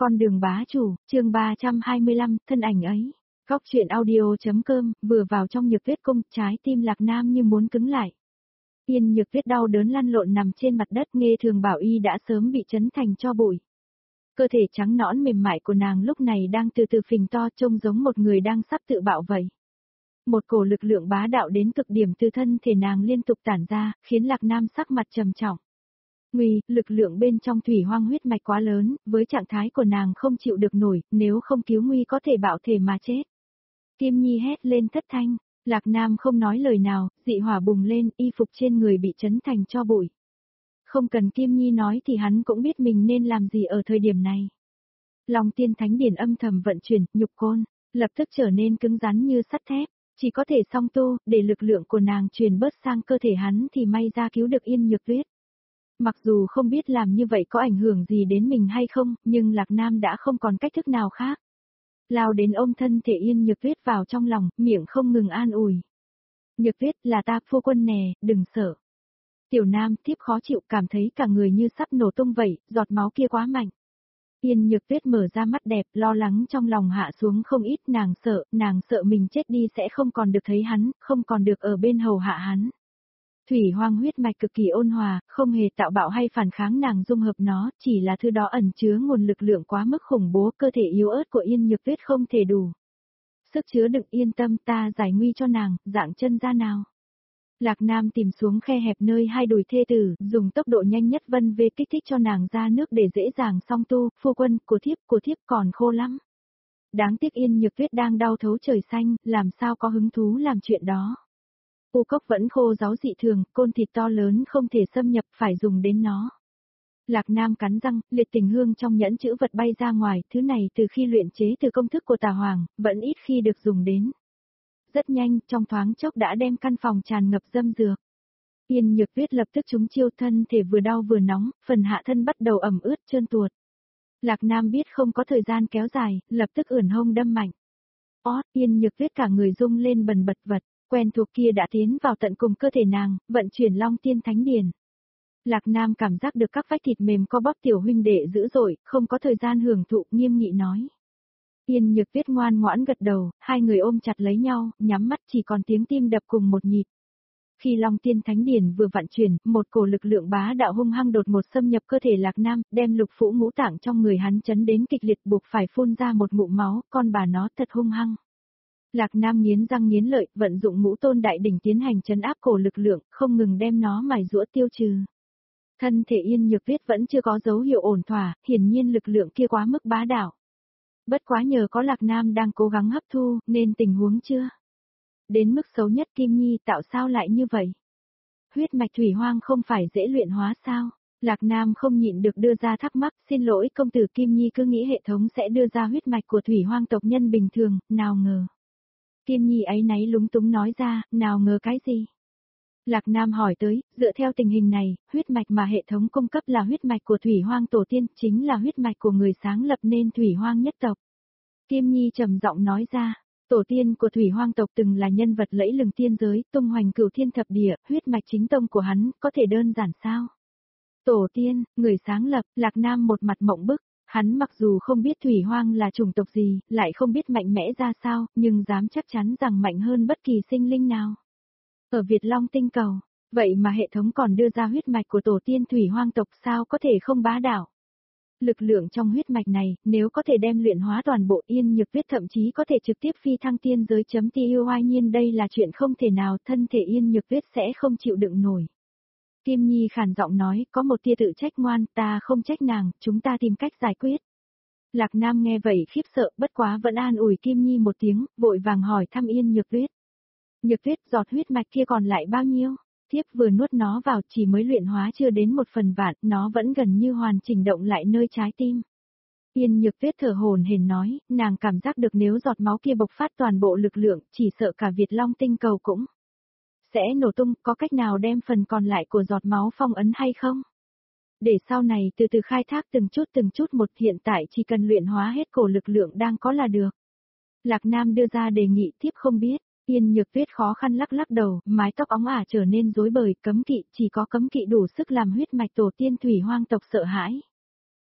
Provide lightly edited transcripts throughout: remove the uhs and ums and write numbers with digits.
Con đường bá chủ, chương 325, thân ảnh ấy. Góc truyện audio.com, vừa vào trong Nhược Tuyết cung, trái tim Lạc Nam như muốn cứng lại. Yên Nhược Tuyết đau đớn lăn lộn nằm trên mặt đất, nghe thường bảo y đã sớm bị chấn thành tro bụi. Cơ thể trắng nõn mềm mại của nàng lúc này đang từ từ phình to, trông giống một người đang sắp tự bạo vậy. Một cổ lực lượng bá đạo đến cực điểm từ thân thể nàng liên tục tản ra, khiến Lạc Nam sắc mặt trầm trọng. Nguy, lực lượng bên trong thủy hoang huyết mạch quá lớn, với trạng thái của nàng không chịu được nổi, nếu không cứu nguy có thể bạo thể mà chết. Kim Nhi hét lên thất thanh, Lạc Nam không nói lời nào, dị hỏa bùng lên, y phục trên người bị chấn thành tro bụi. Không cần Kim Nhi nói thì hắn cũng biết mình nên làm gì ở thời điểm này. Long Tiên Thánh Điển âm thầm vận chuyển, nhục côn, lập tức trở nên cứng rắn như sắt thép, chỉ có thể song tu, để lực lượng của nàng truyền bớt sang cơ thể hắn thì may ra cứu được Yên Nhược Tuyết. Mặc dù không biết làm như vậy có ảnh hưởng gì đến mình hay không, nhưng Lạc Nam đã không còn cách thức nào khác. Lao đến ôm thân thể Yên Nhược Tuyết vào trong lòng, miệng không ngừng an ủi. Nhược Tuyết, là ta, phu quân nè, đừng sợ. Tiểu Nam, thiếp khó chịu, cảm thấy cả người như sắp nổ tung vậy, giọt máu kia quá mạnh. Yên Nhược Tuyết mở ra mắt đẹp, lo lắng trong lòng hạ xuống không ít, nàng sợ mình chết đi sẽ không còn được thấy hắn, không còn được ở bên hầu hạ hắn. Thủy hoang huyết mạch cực kỳ ôn hòa, không hề tạo bạo hay phản kháng, nàng dung hợp nó, chỉ là thứ đó ẩn chứa nguồn lực lượng quá mức khủng bố, cơ thể yếu ớt của Yên Nhược Tuyết không thể đủ. Sức chứa đựng, yên tâm, ta giải nguy cho nàng, dạng chân ra nào. Lạc Nam tìm xuống khe hẹp nơi hai đùi thê tử, dùng tốc độ nhanh nhất vân về kích thích cho nàng ra nước để dễ dàng song tu, phu quân, của thiếp còn khô lắm. Đáng tiếc Yên Nhược Tuyết đang đau thấu trời xanh, làm sao có hứng thú làm chuyện đó. U cốc vẫn khô ráo dị thường, côn thịt to lớn không thể xâm nhập, phải dùng đến nó. Lạc Nam cắn răng, liệt tình hương trong nhẫn chữ vật bay ra ngoài, thứ này từ khi luyện chế từ công thức của Tà Hoàng, vẫn ít khi được dùng đến. Rất nhanh, trong thoáng chốc đã đem căn phòng tràn ngập dâm dược. Yên Nhược Tuyết lập tức trúng chiêu, thân thể vừa đau vừa nóng, phần hạ thân bắt đầu ẩm ướt trơn tuột. Lạc Nam biết không có thời gian kéo dài, lập tức ưỡn hông đâm mạnh. Yên Nhược Tuyết cả người rung lên bần bật vật. Quen thuộc kia đã tiến vào tận cùng cơ thể nàng, vận chuyển Long Tiên Thánh Điển. Lạc Nam cảm giác được các vách thịt mềm co bóp, tiểu huynh đệ dữ dội, không có thời gian hưởng thụ, nghiêm nghị nói. Yên Nhược Tuyết ngoan ngoãn gật đầu, hai người ôm chặt lấy nhau, nhắm mắt chỉ còn tiếng tim đập cùng một nhịp. Khi Long Tiên Thánh Điển vừa vận chuyển, một cổ lực lượng bá đạo hung hăng đột ngột xâm nhập cơ thể Lạc Nam, đem lục phủ ngũ tạng trong người hắn chấn đến kịch liệt, buộc phải phun ra một ngụm máu, con bà nó thật hung hăng. Lạc Nam nghiến răng nghiến lợi, vận dụng ngũ tôn đại đỉnh tiến hành trấn áp cổ lực lượng, không ngừng đem nó mài giũa tiêu trừ. Thân thể Yên Nhược Tuyết vẫn chưa có dấu hiệu ổn thỏa, hiển nhiên lực lượng kia quá mức bá đạo. Bất quá nhờ có Lạc Nam đang cố gắng hấp thu, nên tình huống chưa đến mức xấu nhất. Kim Nhi, tạo sao lại như vậy? Huyết mạch thủy hoang không phải dễ luyện hóa sao? Lạc Nam không nhịn được đưa ra thắc mắc, xin lỗi công tử. Kim Nhi cứ nghĩ hệ thống sẽ đưa ra huyết mạch của thủy hoang tộc nhân bình thường, nào ngờ. Kim Nhi áy náy lúng túng nói ra, nào ngờ cái gì? Lạc Nam hỏi tới, dựa theo tình hình này, huyết mạch mà hệ thống cung cấp là huyết mạch của thủy hoang tổ tiên, chính là huyết mạch của người sáng lập nên thủy hoang nhất tộc. Kim Nhi trầm giọng nói ra, tổ tiên của thủy hoang tộc từng là nhân vật lẫy lừng tiên giới, tung hoành cửu thiên thập địa, huyết mạch chính tông của hắn, có thể đơn giản sao? Tổ tiên, người sáng lập, Lạc Nam một mặt mộng bức. Hắn mặc dù không biết thủy hoang là chủng tộc gì, lại không biết mạnh mẽ ra sao, nhưng dám chắc chắn rằng mạnh hơn bất kỳ sinh linh nào. Ở Việt Long tinh cầu, vậy mà hệ thống còn đưa ra huyết mạch của tổ tiên thủy hoang tộc, sao có thể không bá đạo. Lực lượng trong huyết mạch này, nếu có thể đem luyện hóa toàn bộ, Yên Nhược Tuyết thậm chí có thể trực tiếp phi thăng tiên giới. Tuy nhiên đây là chuyện không thể nào, thân thể Yên Nhược Tuyết sẽ không chịu đựng nổi. Kim Nhi khàn giọng nói, có một tia tự trách. Ngoan, ta không trách nàng, chúng ta tìm cách giải quyết. Lạc Nam nghe vậy khiếp sợ, bất quá vẫn an ủi Kim Nhi một tiếng, vội vàng hỏi thăm Yên Nhược Tuyết. Nhược Tuyết, giọt huyết mạch kia còn lại bao nhiêu? Thiếp vừa nuốt nó vào, chỉ mới luyện hóa chưa đến 1/1000, nó vẫn gần như hoàn chỉnh động lại nơi trái tim. Yên Nhược Tuyết thở hổn hển nói, nàng cảm giác được nếu giọt máu kia bộc phát toàn bộ lực lượng, chỉ sợ cả Việt Long tinh cầu cũng sẽ nổ tung. Có cách nào đem phần còn lại của giọt máu phong ấn hay không? Để sau này từ từ khai thác từng chút một, hiện tại chỉ cần luyện hóa hết cổ lực lượng đang có là được. Lạc Nam đưa ra đề nghị, thiếp không biết. Yên Nhược Tuyết khó khăn lắc lắc đầu, mái tóc óng ả trở nên rối bời, cấm kỵ, chỉ có cấm kỵ đủ sức làm huyết mạch tổ tiên thủy hoang tộc sợ hãi.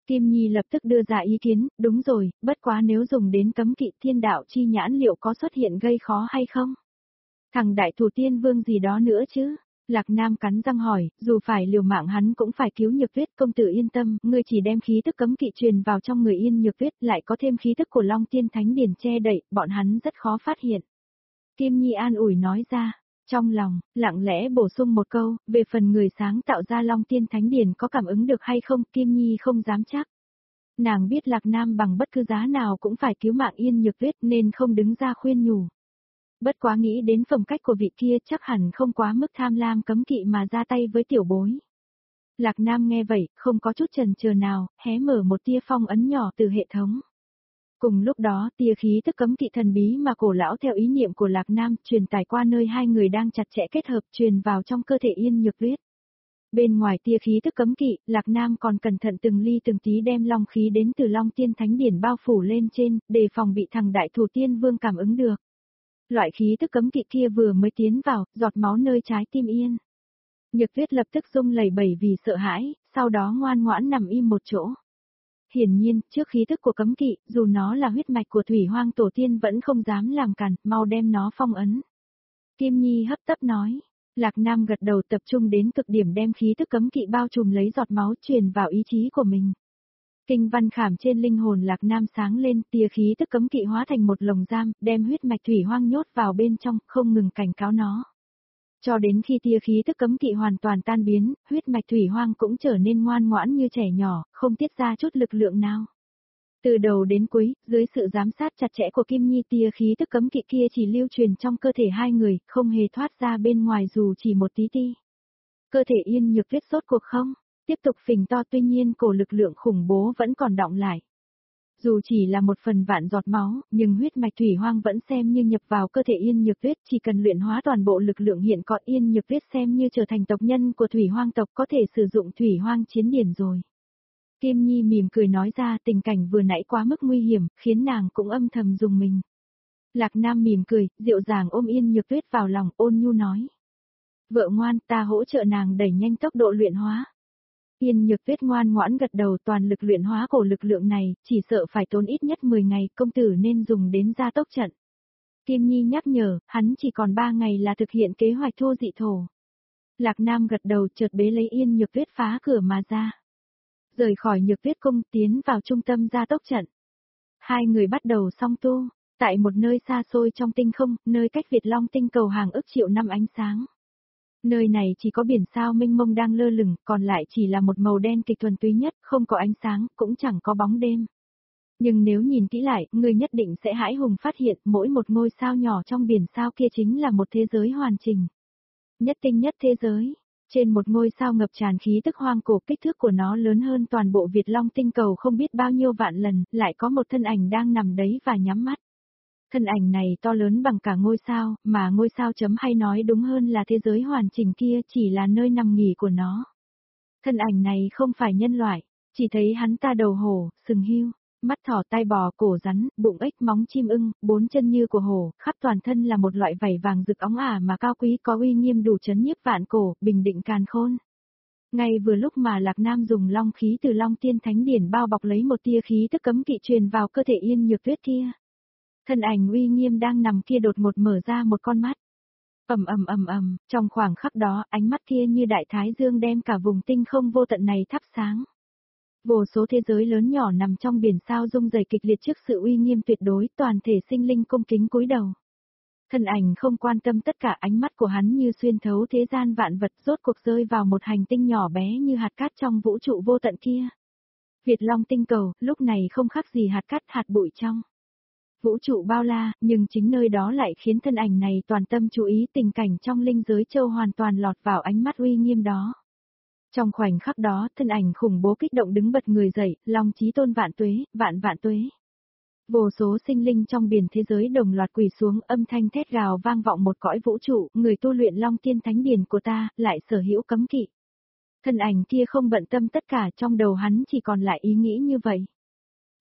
Kim Nhi lập tức đưa ra ý kiến, đúng rồi, bất quá nếu dùng đến cấm kỵ thiên đạo chi nhãn liệu có xuất hiện gây khó hay không? Thằng đại thủ tiên vương gì đó nữa chứ? Lạc Nam cắn răng hỏi, dù phải liều mạng hắn cũng phải cứu Nhược Tuyết, công tử yên tâm, ngươi chỉ đem khí tức cấm kỵ truyền vào trong người Yên Nhược Tuyết, lại có thêm khí tức của Long Tiên Thánh Điển che đậy, bọn hắn rất khó phát hiện. Kim Nhi an ủi nói ra, trong lòng, lặng lẽ bổ sung một câu, về phần người sáng tạo ra Long Tiên Thánh Điển có cảm ứng được hay không, Kim Nhi không dám chắc. Nàng biết Lạc Nam bằng bất cứ giá nào cũng phải cứu mạng Yên Nhược Tuyết nên không đứng ra khuyên nhủ. Bất quá nghĩ đến phẩm cách của vị kia chắc hẳn không quá mức tham lam cấm kỵ mà ra tay với tiểu bối. Lạc Nam nghe vậy, không có chút chần chờ nào, hé mở một tia phong ấn nhỏ từ hệ thống. Cùng lúc đó, tia khí tức cấm kỵ thần bí mà cổ lão theo ý niệm của Lạc Nam truyền tải qua nơi hai người đang chặt chẽ kết hợp truyền vào trong cơ thể Yên Nhược Tuyết. Bên ngoài tia khí tức cấm kỵ, Lạc Nam còn cẩn thận từng ly từng tí đem long khí đến từ Long Tiên Thánh Điển bao phủ lên trên, đề phòng bị thằng đại thủ tiên vương cảm ứng được. Loại khí tức cấm kỵ kia vừa mới tiến vào, giọt máu nơi trái tim Yên. Nhược Tuyết lập tức rung lẩy bẩy vì sợ hãi, sau đó ngoan ngoãn nằm im một chỗ. Hiển nhiên, trước khí tức của cấm kỵ, dù nó là huyết mạch của Thủy Hoang tổ tiên vẫn không dám làm cản, mau đem nó phong ấn. Kim Nhi hấp tấp nói. Lạc Nam gật đầu tập trung đến cực điểm đem khí tức cấm kỵ bao trùm lấy giọt máu truyền vào ý chí của mình. Kinh văn khảm trên linh hồn Lạc Nam sáng lên, tia khí tức cấm kỵ hóa thành một lồng giam, đem huyết mạch Thủy Hoang nhốt vào bên trong, không ngừng cảnh cáo nó. Cho đến khi tia khí tức cấm kỵ hoàn toàn tan biến, huyết mạch Thủy Hoang cũng trở nên ngoan ngoãn như trẻ nhỏ, không tiết ra chút lực lượng nào. Từ đầu đến cuối, dưới sự giám sát chặt chẽ của Kim Nhi, tia khí tức cấm kỵ kia chỉ lưu truyền trong cơ thể hai người, không hề thoát ra bên ngoài dù chỉ một tí ti. Cơ thể Yên Nhược Tuyết sốt cuộc không? Tiếp tục phình to, tuy nhiên cổ lực lượng khủng bố vẫn còn đọng lại. Dù chỉ là một phần vạn giọt máu, nhưng huyết mạch Thủy Hoang vẫn xem như nhập vào cơ thể Yên Nhược Tuyết, chỉ cần luyện hóa toàn bộ lực lượng hiện có Yên Nhược Tuyết xem như trở thành tộc nhân của Thủy Hoang tộc, có thể sử dụng Thủy Hoang chiến điển rồi. Kim Nhi mỉm cười nói ra, tình cảnh vừa nãy quá mức nguy hiểm, khiến nàng cũng âm thầm dùng mình. Lạc Nam mỉm cười, dịu dàng ôm Yên Nhược Tuyết vào lòng, ôn nhu nói. Vợ ngoan, ta hỗ trợ nàng đẩy nhanh tốc độ luyện hóa. Yên Nhược Tuyết ngoan ngoãn gật đầu, toàn lực luyện hóa cổ lực lượng này, chỉ sợ phải tốn ít nhất 10 ngày, công tử nên dùng đến gia tốc trận. Kim Nhi nhắc nhở, hắn chỉ còn 3 ngày là thực hiện kế hoạch thô dị thổ. Lạc Nam gật đầu, chợt bế lấy Yên Nhược Tuyết phá cửa mà ra. Rời khỏi Nhược Tuyết cung, tiến vào trung tâm gia tốc trận. Hai người bắt đầu song tu, tại một nơi xa xôi trong tinh không, nơi cách Việt Long tinh cầu hàng ức triệu năm ánh sáng. Nơi này chỉ có biển sao mênh mông đang lơ lửng, còn lại chỉ là một màu đen kịch thuần túy nhất, không có ánh sáng, cũng chẳng có bóng đêm. Nhưng nếu nhìn kỹ lại, người nhất định sẽ hãi hùng phát hiện mỗi một ngôi sao nhỏ trong biển sao kia chính là một thế giới hoàn chỉnh. Nhất tinh nhất thế giới. Trên một ngôi sao ngập tràn khí tức hoang cổ, kích thước của nó lớn hơn toàn bộ Việt Long tinh cầu không biết bao nhiêu vạn lần, lại có một thân ảnh đang nằm đấy và nhắm mắt. Thân ảnh này to lớn bằng cả ngôi sao, mà ngôi sao chấm hay nói đúng hơn là thế giới hoàn chỉnh kia chỉ là nơi nằm nghỉ của nó. Thân ảnh này không phải nhân loại, chỉ thấy hắn ta đầu hổ, sừng hươu, mắt thỏ, tai bò, cổ rắn, bụng ếch, móng chim ưng, 4 chân như của hổ, khắp toàn thân là một loại vảy vàng rực óng ả mà cao quý có uy nghiêm đủ chấn nhiếp vạn cổ, bình định càn khôn. Ngay vừa lúc mà Lạc Nam dùng long khí từ Long Tiên Thánh Điển bao bọc lấy một tia khí tức cấm kỵ truyền vào cơ thể Yên Nhược Tuyết kia. Thân ảnh uy nghiêm đang nằm kia đột ngột mở ra một con mắt. Trong khoảng khắc đó, ánh mắt kia như đại thái dương đem cả vùng tinh không vô tận này thắp sáng. Vô số thế giới lớn nhỏ nằm trong biển sao rung rẩy kịch liệt trước sự uy nghiêm tuyệt đối, toàn thể sinh linh cung kính cúi đầu. Thân ảnh không quan tâm tất cả, ánh mắt của hắn như xuyên thấu thế gian vạn vật, rốt cuộc rơi vào một hành tinh nhỏ bé như hạt cát trong vũ trụ vô tận kia. Việt Long tinh cầu, lúc này không khác gì hạt cát, hạt bụi trong vũ trụ bao la, nhưng chính nơi đó lại khiến thân ảnh này toàn tâm chú ý, tình cảnh trong linh giới châu hoàn toàn lọt vào ánh mắt uy nghiêm đó. Trong khoảnh khắc đó, thân ảnh khủng bố kích động đứng bật người dậy, Long Chí Tôn vạn tuế, vạn vạn tuế. Vô số sinh linh trong biển thế giới đồng loạt quỳ xuống, âm thanh thét gào vang vọng một cõi vũ trụ, người tu luyện Long Tiên Thánh Điển của ta, lại sở hữu cấm kỵ. Thân ảnh kia không bận tâm tất cả, trong đầu hắn chỉ còn lại ý nghĩ như vậy.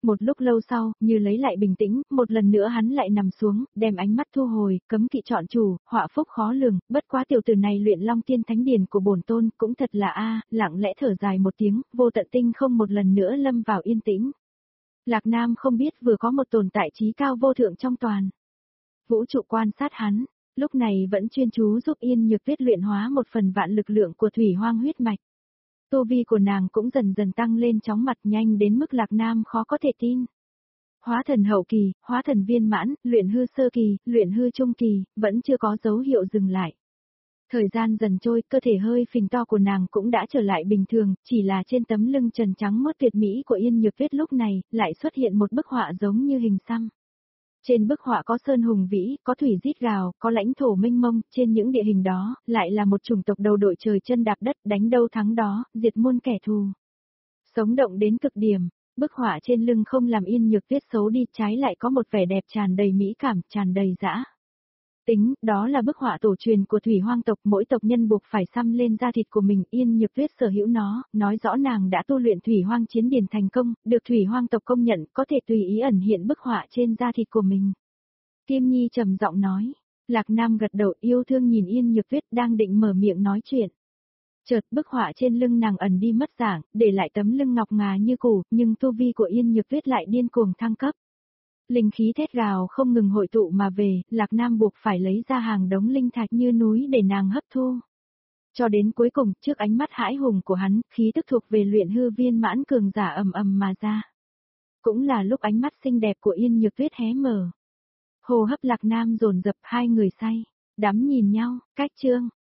Một lúc lâu sau, như lấy lại bình tĩnh, một lần nữa hắn lại nằm xuống, đem ánh mắt thu hồi, cấm kỵ chọn chủ, họa phúc khó lường, bất quá tiểu tử này luyện Long Tiên Thánh Điển của bổn tôn, cũng thật là lặng lẽ thở dài một tiếng, vô tận tinh không một lần nữa lâm vào yên tĩnh. Lạc Nam không biết vừa có một tồn tại trí cao vô thượng trong toàn vũ trụ quan sát hắn, lúc này vẫn chuyên chú giúp Yên Nhược Tuyết luyện hóa một phần vạn lực lượng của thủy hoang huyết mạch. Tu vi của nàng cũng dần dần tăng lên chóng mặt nhanh đến mức Lạc Nam khó có thể tin. Hóa thần hậu kỳ, hóa thần viên mãn, luyện hư sơ kỳ, luyện hư trung kỳ, vẫn chưa có dấu hiệu dừng lại. Thời gian dần trôi, cơ thể hơi phình to của nàng cũng đã trở lại bình thường, chỉ là trên tấm lưng trần trắng mốt tuyệt mỹ của Yên Nhược Tuyết lúc này, lại xuất hiện một bức họa giống như hình xăm. Trên bức họa có sơn hùng vĩ, có thủy rít gào, có lãnh thổ mênh mông, trên những địa hình đó, lại là một chủng tộc đầu đội trời chân đạp đất, đánh đâu thắng đó, diệt muôn kẻ thù. Sống động đến cực điểm, bức họa trên lưng không làm Yên Nhược Tuyết xấu đi, trái lại có một vẻ đẹp tràn đầy mỹ cảm, tràn đầy dã tính, đó là bức họa tổ truyền của thủy hoang tộc, mỗi tộc nhân buộc phải xăm lên da thịt của mình. Yên Nhược Tuyết sở hữu nó, nói rõ nàng đã tu luyện thủy hoang chiến điển thành công, được thủy hoang tộc công nhận, có thể tùy ý ẩn hiện bức họa trên da thịt của mình. Kim Nhi trầm giọng nói, Lạc Nam gật đầu yêu thương nhìn Yên Nhược Tuyết đang định mở miệng nói chuyện. Chợt bức họa trên lưng nàng ẩn đi mất dạng, để lại tấm lưng ngọc ngà như cũ, nhưng tu vi của Yên Nhược Tuyết lại điên cuồng thăng cấp. Linh khí thét gào không ngừng hội tụ mà về, Lạc Nam buộc phải lấy ra hàng đống linh thạch như núi để nàng hấp thu. Cho đến cuối cùng, trước ánh mắt hãi hùng của hắn, khí tức thuộc về luyện hư viên mãn cường giả ầm ầm mà ra. Cũng là lúc ánh mắt xinh đẹp của Yên Nhược Tuyết hé mở. Hô hấp Lạc Nam dồn dập, hai người say, đắm nhìn nhau, cách chương.